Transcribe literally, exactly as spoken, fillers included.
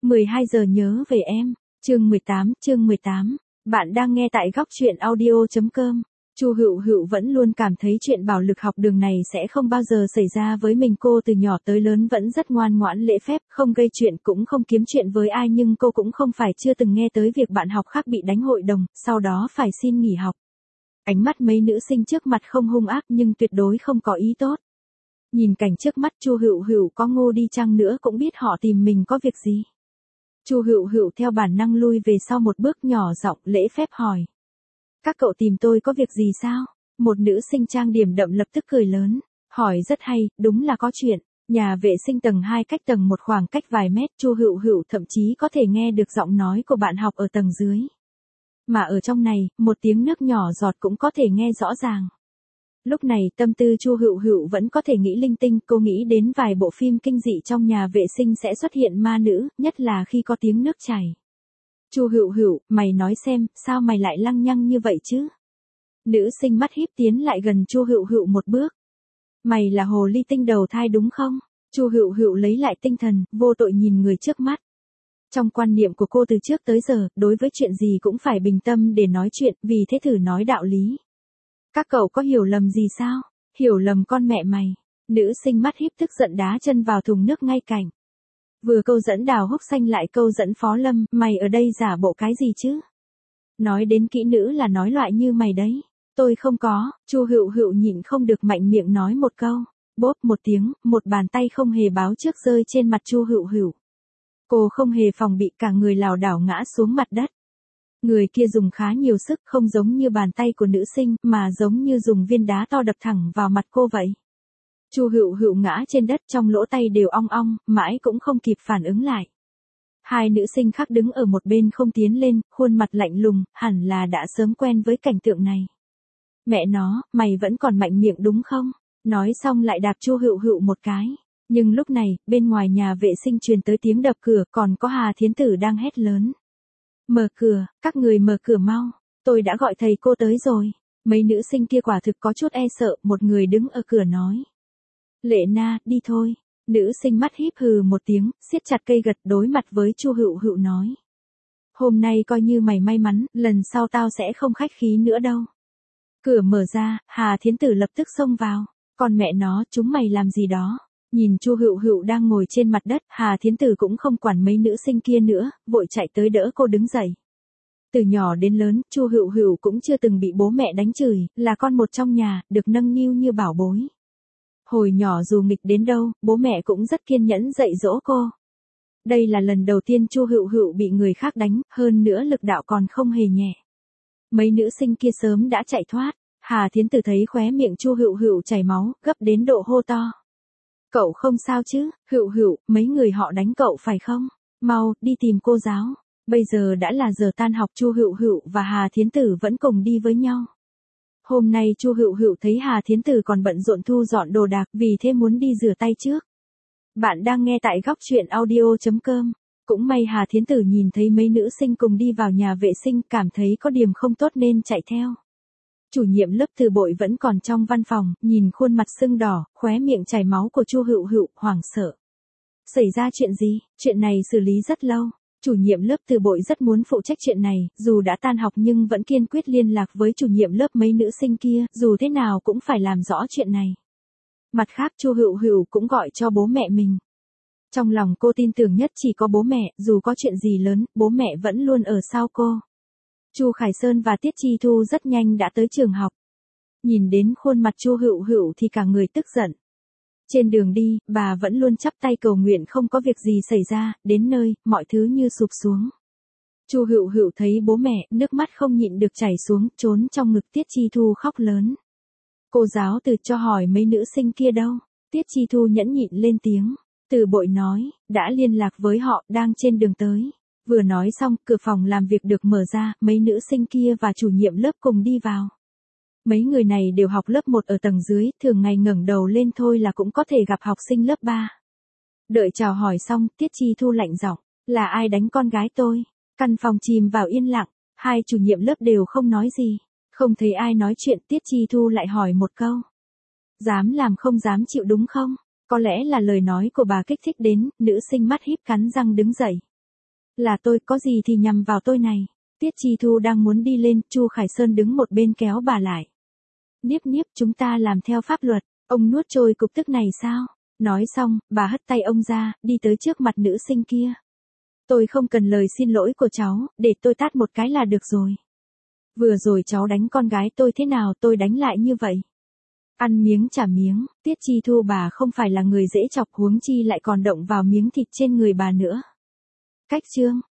mười hai giờ nhớ về em, chương mười tám, chương mười tám. Bạn đang nghe tại góc truyện audio chấm com. Chu Hựu Hựu vẫn luôn cảm thấy chuyện bạo lực học đường này sẽ không bao giờ xảy ra với mình. Cô từ nhỏ tới lớn vẫn rất ngoan ngoãn lễ phép, không gây chuyện cũng không kiếm chuyện với ai, nhưng cô cũng không phải chưa từng nghe tới việc bạn học khác bị đánh hội đồng, sau đó phải xin nghỉ học. Ánh mắt mấy nữ sinh trước mặt không hung ác nhưng tuyệt đối không có ý tốt. Nhìn cảnh trước mắt, Chu Hựu Hựu có ngu đi chăng nữa cũng biết họ tìm mình có việc gì. Chu Hựu Hựu theo bản năng lui về sau một bước, nhỏ giọng lễ phép hỏi. Các cậu tìm tôi có việc gì sao? Một nữ sinh trang điểm đậm lập tức cười lớn, hỏi rất hay, đúng là có chuyện. Nhà vệ sinh tầng hai cách tầng một khoảng cách vài mét, Chu Hựu Hựu thậm chí có thể nghe được giọng nói của bạn học ở tầng dưới. Mà ở trong này, một tiếng nước nhỏ giọt cũng có thể nghe rõ ràng. Lúc này tâm tư Chu Hựu Hựu vẫn có thể nghĩ linh tinh, cô nghĩ đến vài bộ phim kinh dị trong nhà vệ sinh sẽ xuất hiện ma nữ, nhất là khi có tiếng nước chảy. Chu Hựu Hựu, mày nói xem, sao mày lại lăng nhăng như vậy chứ? Nữ sinh mắt híp tiến lại gần Chu Hựu Hựu một bước. Mày là hồ ly tinh đầu thai đúng không? Chu Hựu Hựu lấy lại tinh thần, vô tội nhìn người trước mắt. Trong quan niệm của cô từ trước tới giờ, đối với chuyện gì cũng phải bình tâm để nói chuyện, vì thế thử nói đạo lý. Các cậu có hiểu lầm gì sao? Hiểu lầm con mẹ mày. Nữ sinh mắt híp tức giận đá chân vào thùng nước ngay cạnh. Vừa câu dẫn Đào Húc Xanh lại câu dẫn Phó Lâm, mày ở đây giả bộ cái gì chứ? Nói đến kỹ nữ là nói loại như mày đấy. Tôi không có. Chu Hựu Hựu nhịn không được mạnh miệng nói một câu. Bốp một tiếng, một bàn tay không hề báo trước rơi trên mặt Chu Hựu Hựu. Cô không hề phòng bị, cả người lảo đảo ngã xuống mặt đất. Người kia dùng khá nhiều sức, không giống như bàn tay của nữ sinh, mà giống như dùng viên đá to đập thẳng vào mặt cô vậy. Chu Hựu Hựu ngã trên đất, trong lỗ tay đều ong ong, mãi cũng không kịp phản ứng lại. Hai nữ sinh khác đứng ở một bên không tiến lên, khuôn mặt lạnh lùng, hẳn là đã sớm quen với cảnh tượng này. Mẹ nó, mày vẫn còn mạnh miệng đúng không? Nói xong lại đạp Chu Hựu Hựu một cái. Nhưng lúc này, bên ngoài nhà vệ sinh truyền tới tiếng đập cửa, còn có Hà Thiến Tử đang hét lớn. Mở cửa, các người mở cửa mau, tôi đã gọi thầy cô tới rồi. Mấy nữ sinh kia quả thực có chút e sợ, một người đứng ở cửa nói. Lệ Na, đi thôi. Nữ sinh mắt híp hừ một tiếng, siết chặt cây gật, đối mặt với Chu Hựu Hựu nói. Hôm nay coi như mày may mắn, lần sau tao sẽ không khách khí nữa đâu. Cửa mở ra, Hà Thiến Tử lập tức xông vào. Còn mẹ nó, chúng mày làm gì đó? Nhìn Chu Hựu Hựu đang ngồi trên mặt đất, Hà Thiến Tử cũng không quản mấy nữ sinh kia nữa, vội chạy tới đỡ cô đứng dậy. Từ nhỏ đến lớn, Chu Hựu Hựu cũng chưa từng bị bố mẹ đánh chửi, là con một trong nhà, được nâng niu như bảo bối. Hồi nhỏ dù nghịch đến đâu, bố mẹ cũng rất kiên nhẫn dạy dỗ cô. Đây là lần đầu tiên Chu Hựu Hựu bị người khác đánh, hơn nữa lực đạo còn không hề nhẹ. Mấy nữ sinh kia sớm đã chạy thoát, Hà Thiến Tử thấy khóe miệng Chu Hựu Hựu chảy máu, gấp đến độ hô to. Cậu không sao chứ? Hựu Hựu, mấy người họ đánh cậu phải không? Mau, đi tìm cô giáo. Bây giờ đã là giờ tan học, Chu Hựu Hựu và Hà Thiến Tử vẫn cùng đi với nhau. Hôm nay Chu Hựu Hựu thấy Hà Thiến Tử còn bận rộn thu dọn đồ đạc, vì thế muốn đi rửa tay trước. Bạn đang nghe tại góc truyện audio chấm com. Cũng may Hà Thiến Tử nhìn thấy mấy nữ sinh cùng đi vào nhà vệ sinh, cảm thấy có điểm không tốt nên chạy theo. Chủ nhiệm lớp Từ Bội vẫn còn trong văn phòng, nhìn khuôn mặt sưng đỏ, khóe miệng chảy máu của Chu Hựu Hựu, hoảng sợ. Xảy ra chuyện gì? Chuyện này xử lý rất lâu. Chủ nhiệm lớp Từ Bội rất muốn phụ trách chuyện này, dù đã tan học nhưng vẫn kiên quyết liên lạc với chủ nhiệm lớp mấy nữ sinh kia, dù thế nào cũng phải làm rõ chuyện này. Mặt khác Chu Hựu Hựu cũng gọi cho bố mẹ mình. Trong lòng cô tin tưởng nhất chỉ có bố mẹ, dù có chuyện gì lớn, bố mẹ vẫn luôn ở sau cô. Chu Khải Sơn và Tiết Chi Thu rất nhanh đã tới trường học. Nhìn đến khuôn mặt Chu Hựu Hựu thì cả người tức giận. Trên đường đi, bà vẫn luôn chắp tay cầu nguyện không có việc gì xảy ra, đến nơi, mọi thứ như sụp xuống. Chu Hựu Hựu thấy bố mẹ, nước mắt không nhịn được chảy xuống, trốn trong ngực Tiết Chi Thu khóc lớn. Cô giáo Từ cho hỏi mấy nữ sinh kia đâu? Tiết Chi Thu nhẫn nhịn lên tiếng. Từ Bội nói, đã liên lạc với họ, đang trên đường tới. Vừa nói xong, cửa phòng làm việc được mở ra, mấy nữ sinh kia và chủ nhiệm lớp cùng đi vào. Mấy người này đều học lớp một ở tầng dưới, thường ngày ngẩng đầu lên thôi là cũng có thể gặp học sinh lớp ba. Đợi chào hỏi xong, Tiết Chi Thu lạnh giọng, là ai đánh con gái tôi? Căn phòng chìm vào yên lặng, hai chủ nhiệm lớp đều không nói gì. Không thấy ai nói chuyện, Tiết Chi Thu lại hỏi một câu. Dám làm không dám chịu đúng không? Có lẽ là lời nói của bà kích thích đến, nữ sinh mắt híp cắn răng đứng dậy. Là tôi, có gì thì nhằm vào tôi này. Tiết Chi Thu đang muốn đi lên, Chu Khải Sơn đứng một bên kéo bà lại. Niếp niếp, chúng ta làm theo pháp luật, ông nuốt trôi cục tức này sao? Nói xong, bà hất tay ông ra, đi tới trước mặt nữ sinh kia. Tôi không cần lời xin lỗi của cháu, để tôi tát một cái là được rồi. Vừa rồi cháu đánh con gái tôi thế nào tôi đánh lại như vậy. Ăn miếng trả miếng, Tiết Chi Thu bà không phải là người dễ chọc, huống chi lại còn động vào miếng thịt trên người bà nữa. Cách chương.